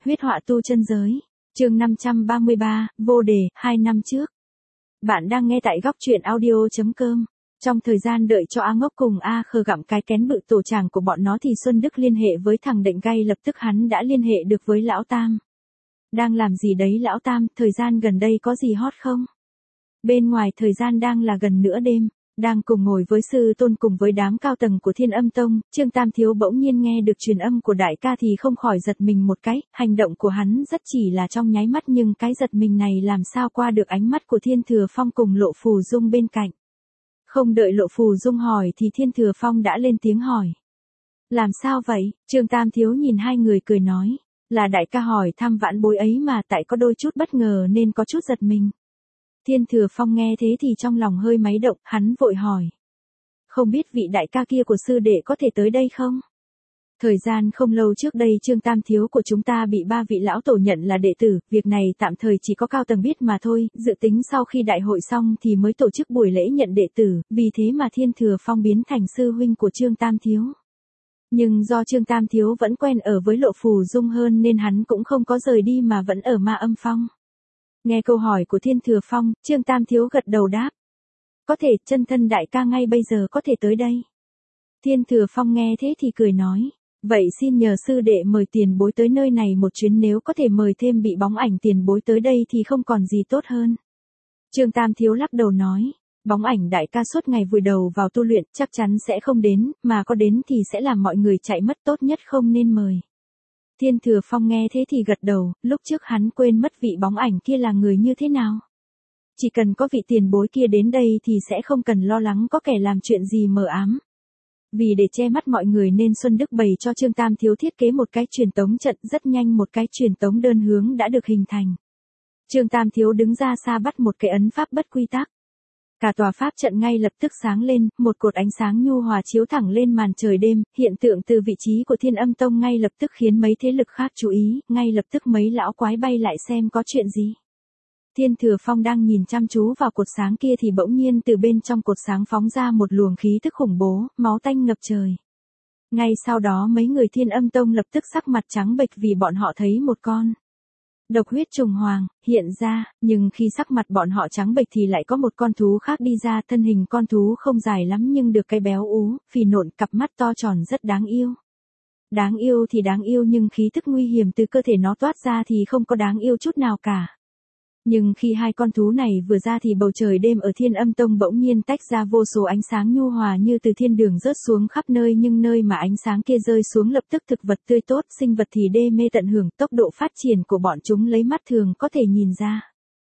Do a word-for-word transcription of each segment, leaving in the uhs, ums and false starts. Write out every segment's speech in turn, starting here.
Huyết họa tu chân giới. Chương năm trăm ba mươi ba, vô đề, hai năm trước. Bạn đang nghe tại góc truyện audio chấm com. Trong thời gian đợi cho A Ngốc cùng A Khờ gặm cái kén bự tổ chàng của bọn nó thì Xuân Đức liên hệ với thằng Đệnh Gay, lập tức hắn đã liên hệ được với Lão Tam. Đang làm gì đấy Lão Tam, thời gian gần đây có gì hot không? Bên ngoài thời gian đang là gần nửa đêm. Đang cùng ngồi với sư tôn cùng với đám cao tầng của Thiên Âm Tông, Trương Tam Thiếu bỗng nhiên nghe được truyền âm của đại ca thì không khỏi giật mình một cái, hành động của hắn rất chỉ là trong nháy mắt nhưng cái giật mình này làm sao qua được ánh mắt của Thiên Thừa Phong cùng Lộ Phù Dung bên cạnh. Không đợi Lộ Phù Dung hỏi thì Thiên Thừa Phong đã lên tiếng hỏi. Làm sao vậy? Trương Tam Thiếu nhìn hai người cười nói, là đại ca hỏi thăm vãn bối ấy mà, tại có đôi chút bất ngờ nên có chút giật mình. Thiên Thừa Phong nghe thế thì trong lòng hơi máy động, hắn vội hỏi. Không biết vị đại ca kia của sư đệ có thể tới đây không? Thời gian không lâu trước đây Trương Tam Thiếu của chúng ta bị ba vị lão tổ nhận là đệ tử, việc này tạm thời chỉ có cao tầng biết mà thôi, dự tính sau khi đại hội xong thì mới tổ chức buổi lễ nhận đệ tử, vì thế mà Thiên Thừa Phong biến thành sư huynh của Trương Tam Thiếu. Nhưng do Trương Tam Thiếu vẫn quen ở với Lộ Phù Dung hơn nên hắn cũng không có rời đi mà vẫn ở Ma Âm Phong. Nghe câu hỏi của Thiên Thừa Phong, Trương Tam Thiếu gật đầu đáp. Có thể, chân thân đại ca ngay bây giờ có thể tới đây. Thiên Thừa Phong nghe thế thì cười nói. Vậy xin nhờ sư đệ mời tiền bối tới nơi này một chuyến, nếu có thể mời thêm bị bóng ảnh tiền bối tới đây thì không còn gì tốt hơn. Trương Tam Thiếu lắc đầu nói. Bóng ảnh đại ca suốt ngày vùi đầu vào tu luyện chắc chắn sẽ không đến, mà có đến thì sẽ làm mọi người chạy mất, tốt nhất không nên mời. Thiên Thừa Phong nghe thế thì gật đầu, lúc trước hắn quên mất vị bóng ảnh kia là người như thế nào. Chỉ cần có vị tiền bối kia đến đây thì sẽ không cần lo lắng có kẻ làm chuyện gì mờ ám. Vì để che mắt mọi người nên Xuân Đức bày cho Trương Tam Thiếu thiết kế một cái truyền tống trận, rất nhanh một cái truyền tống đơn hướng đã được hình thành. Trương Tam Thiếu đứng ra xa bắt một cái ấn pháp bất quy tắc. Cả tòa pháp trận ngay lập tức sáng lên, một cột ánh sáng nhu hòa chiếu thẳng lên màn trời đêm, hiện tượng từ vị trí của Thiên Âm Tông ngay lập tức khiến mấy thế lực khác chú ý, ngay lập tức mấy lão quái bay lại xem có chuyện gì. Thiên Thừa Phong đang nhìn chăm chú vào cột sáng kia thì bỗng nhiên từ bên trong cột sáng phóng ra một luồng khí tức khủng bố, máu tanh ngập trời. Ngay sau đó mấy người Thiên Âm Tông lập tức sắc mặt trắng bệch vì bọn họ thấy một con độc huyết trùng hoàng hiện ra, nhưng khi sắc mặt bọn họ trắng bệch thì lại có một con thú khác đi ra, thân hình con thú không dài lắm nhưng được cái béo ú, phì nộn, cặp mắt to tròn rất đáng yêu. Đáng yêu thì đáng yêu nhưng khí tức nguy hiểm từ cơ thể nó toát ra thì không có đáng yêu chút nào cả. Nhưng khi hai con thú này vừa ra thì bầu trời đêm ở Thiên Âm Tông bỗng nhiên tách ra vô số ánh sáng nhu hòa như từ thiên đường rớt xuống khắp nơi, nhưng nơi mà ánh sáng kia rơi xuống lập tức thực vật tươi tốt, sinh vật thì đê mê tận hưởng, tốc độ phát triển của bọn chúng lấy mắt thường có thể nhìn ra.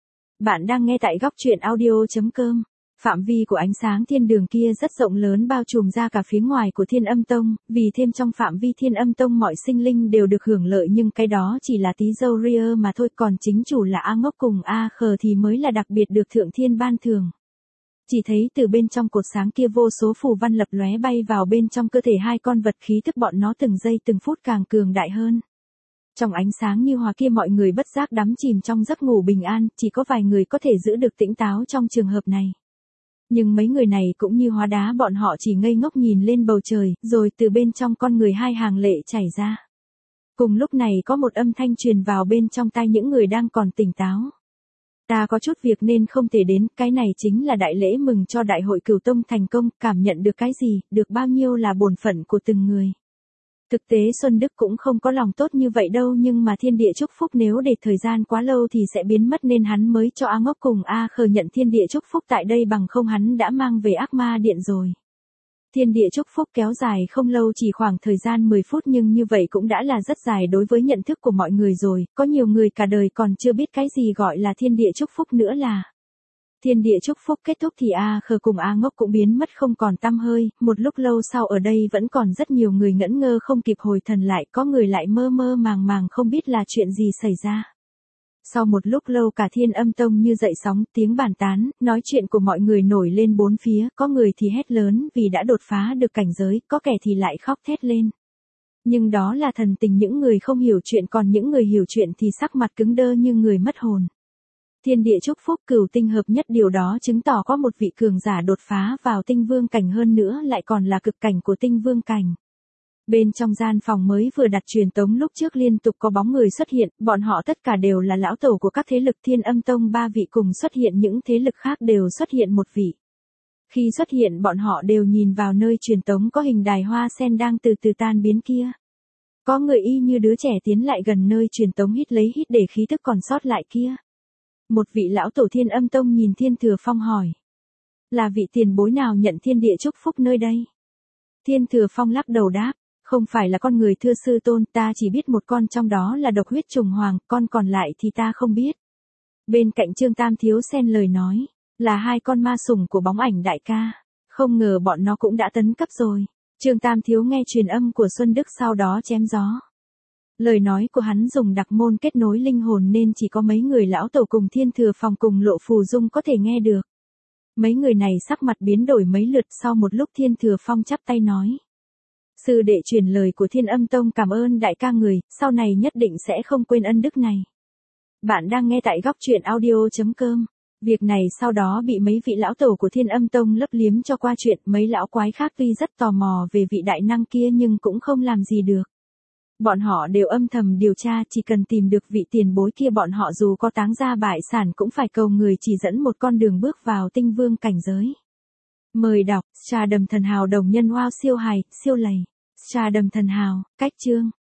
Bạn đang nghe tại góc truyện audio chấm com. Phạm vi của ánh sáng thiên đường kia rất rộng lớn, bao trùm ra cả phía ngoài của Thiên Âm Tông, vì thêm trong phạm vi Thiên Âm Tông mọi sinh linh đều được hưởng lợi, nhưng cái đó chỉ là tí dâu ria mà thôi, còn chính chủ là A Ngốc cùng A Khờ thì mới là đặc biệt được Thượng Thiên ban thưởng. Chỉ thấy từ bên trong cột sáng kia vô số phù văn lập lóe bay vào bên trong cơ thể hai con vật, khí tức bọn nó từng giây từng phút càng cường đại hơn. Trong ánh sáng như hòa kia mọi người bất giác đắm chìm trong giấc ngủ bình an, chỉ có vài người có thể giữ được tĩnh táo trong trường hợp này. Nhưng mấy người này cũng như hóa đá, bọn họ chỉ ngây ngốc nhìn lên bầu trời, rồi từ bên trong con người hai hàng lệ chảy ra. Cùng lúc này có một âm thanh truyền vào bên trong tai những người đang còn tỉnh táo. Ta có chút việc nên không thể đến, cái này chính là đại lễ mừng cho đại hội Cửu Tông thành công, cảm nhận được cái gì, được bao nhiêu là bổn phận của từng người. Thực tế Xuân Đức cũng không có lòng tốt như vậy đâu, nhưng mà thiên địa chúc phúc nếu để thời gian quá lâu thì sẽ biến mất nên hắn mới cho A Ngốc cùng A Khờ nhận thiên địa chúc phúc tại đây, bằng không hắn đã mang về Ác Ma Điện rồi. Thiên địa chúc phúc kéo dài không lâu, chỉ khoảng thời gian mười phút, nhưng như vậy cũng đã là rất dài đối với nhận thức của mọi người rồi, có nhiều người cả đời còn chưa biết cái gì gọi là thiên địa chúc phúc nữa là. Thiên địa chúc phúc kết thúc thì A Khờ cùng A Ngốc cũng biến mất không còn tăm hơi, một lúc lâu sau ở đây vẫn còn rất nhiều người ngẩn ngơ không kịp hồi thần lại, có người lại mơ mơ màng màng không biết là chuyện gì xảy ra. Sau một lúc lâu cả Thiên Âm Tông như dậy sóng, tiếng bàn tán, nói chuyện của mọi người nổi lên bốn phía, có người thì hét lớn vì đã đột phá được cảnh giới, có kẻ thì lại khóc thét lên. Nhưng đó là thần tình những người không hiểu chuyện, còn những người hiểu chuyện thì sắc mặt cứng đơ như người mất hồn. Thiên địa chúc phúc cửu tinh hợp nhất, điều đó chứng tỏ có một vị cường giả đột phá vào tinh vương cảnh, hơn nữa lại còn là cực cảnh của tinh vương cảnh. Bên trong gian phòng mới vừa đặt truyền tống lúc trước liên tục có bóng người xuất hiện, bọn họ tất cả đều là lão tổ của các thế lực Thiên Âm Tông ba vị cùng xuất hiện, những thế lực khác đều xuất hiện một vị. Khi xuất hiện bọn họ đều nhìn vào nơi truyền tống có hình đài hoa sen đang từ từ tan biến kia. Có người y như đứa trẻ tiến lại gần nơi truyền tống hít lấy hít để khí tức còn sót lại kia. Một vị lão tổ Thiên Âm Tông nhìn Thiên Thừa Phong hỏi. Là vị tiền bối nào nhận thiên địa chúc phúc nơi đây? Thiên Thừa Phong lắc đầu đáp. Không phải là con người thưa sư tôn, ta chỉ biết một con trong đó là độc huyết trùng hoàng, con còn lại thì ta không biết. Bên cạnh Trương Tam Thiếu xen lời nói. Là hai con ma sủng của bóng ảnh đại ca. Không ngờ bọn nó cũng đã tấn cấp rồi. Trương Tam Thiếu nghe truyền âm của Xuân Đức sau đó chém gió. Lời nói của hắn dùng đặc môn kết nối linh hồn nên chỉ có mấy người lão tổ cùng Thiên Thừa Phong cùng Lộ Phù Dung có thể nghe được. Mấy người này sắc mặt biến đổi mấy lượt, sau một lúc Thiên Thừa Phong chắp tay nói. Sư đệ truyền lời của Thiên Âm Tông cảm ơn đại ca người, sau này nhất định sẽ không quên ân đức này. Bạn đang nghe tại góc truyện audio chấm com. Việc này sau đó bị mấy vị lão tổ của Thiên Âm Tông lấp liếm cho qua chuyện, mấy lão quái khác tuy rất tò mò về vị đại năng kia nhưng cũng không làm gì được. Bọn họ đều âm thầm điều tra, chỉ cần tìm được vị tiền bối kia bọn họ dù có táng gia bại sản cũng phải cầu người chỉ dẫn một con đường bước vào tinh vương cảnh giới. Mời đọc, Trà Đầm Thần Hào đồng nhân wow siêu hài, siêu lầy. Trà Đầm Thần Hào, cách chương.